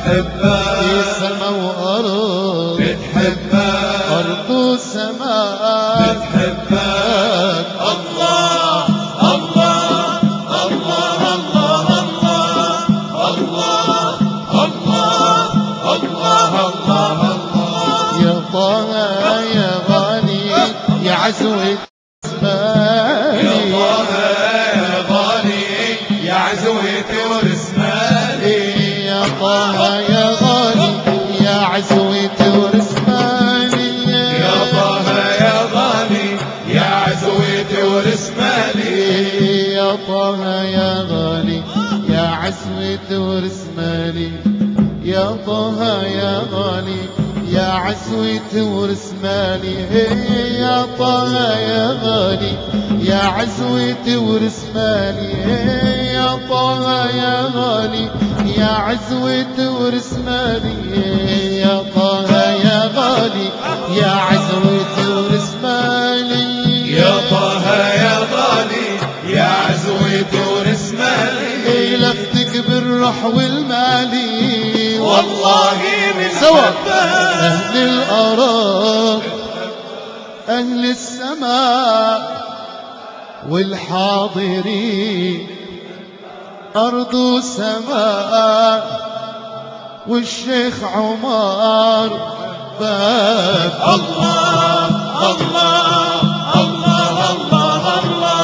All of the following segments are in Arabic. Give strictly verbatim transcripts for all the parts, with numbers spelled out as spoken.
بتحبك سما وأرض بتحبك أرض وسماء بتحبك الله الله الله الله الله الله الله الله الله يا طه يا غالي يا عزوة يا اسمالي طه يا غالي يا عزوتي ورسمالي يا طه يا غالي يا عزوة ورسمالي يا طه يا غالي يا عزوتي ورسمالي يا طه يا غالي يا عزوة ورسمالي يا طه يا غالي يا عزوة ورسمالي يا طه يا غالي يا عزوة ورسمالي يا طه يا غالي يا عزوة ورسمالي يا طه يا غالي يا عزوة ورسمالي يا طه يا غالي يا عزوتي ورسمالي لفتك بالروح والمالي والله من سوا حبك أهل الأراض أهل السماء والحاضرين أرض وسماء والشيخ عمر باب الله الله الله الله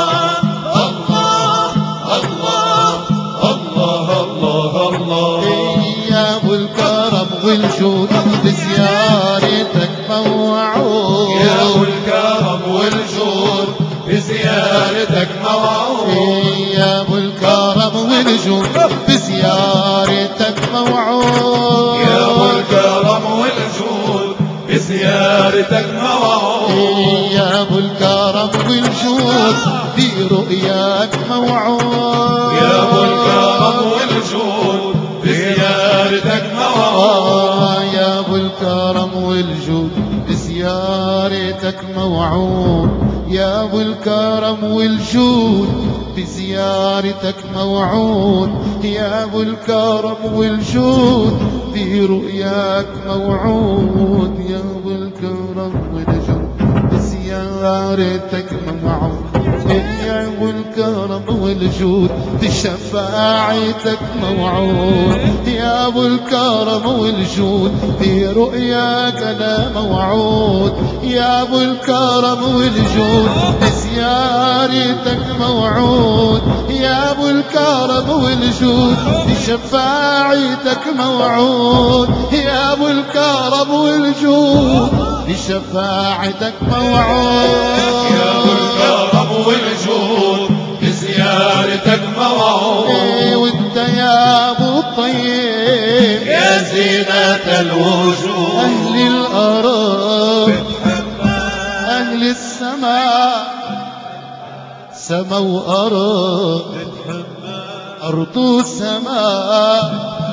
الله الله الله الله الله يا أبو الكرم والجود بزيارتك موعود يا أبو الكرم والجود بزيارتك موعود يا أبو الكرم والجود بزيارتك موعود يا أبو الكرم والجود بزيارتك موعود يا أبو الكرم والجود برؤياك موعود يا أبو الكرم والجود بزيارتك موعود يا أبو الكرم والجود بزيارتك موعود يا أبو الكرم والجود بزيارتك موعود يا أبو الكرم والجود برؤياك موعود يا أبو الكرم والجود بزيارتك موعود يا أبو الكرم والجود بشفاعتك موعود يا أبو الكرم والجود برؤياك أنا موعود يا أبو الكرم والجود بزيارتك موعود يا أبو الكرم والجود بشفاعتك موعود يا أبو الكرم والجود بشفاعتك موعود يا أبو الكرم والجود بزيارتك موعود وانت يا ابو الطيب يا زينة الوجود اهل الارض اهل السماء سما وارض ارض وسماء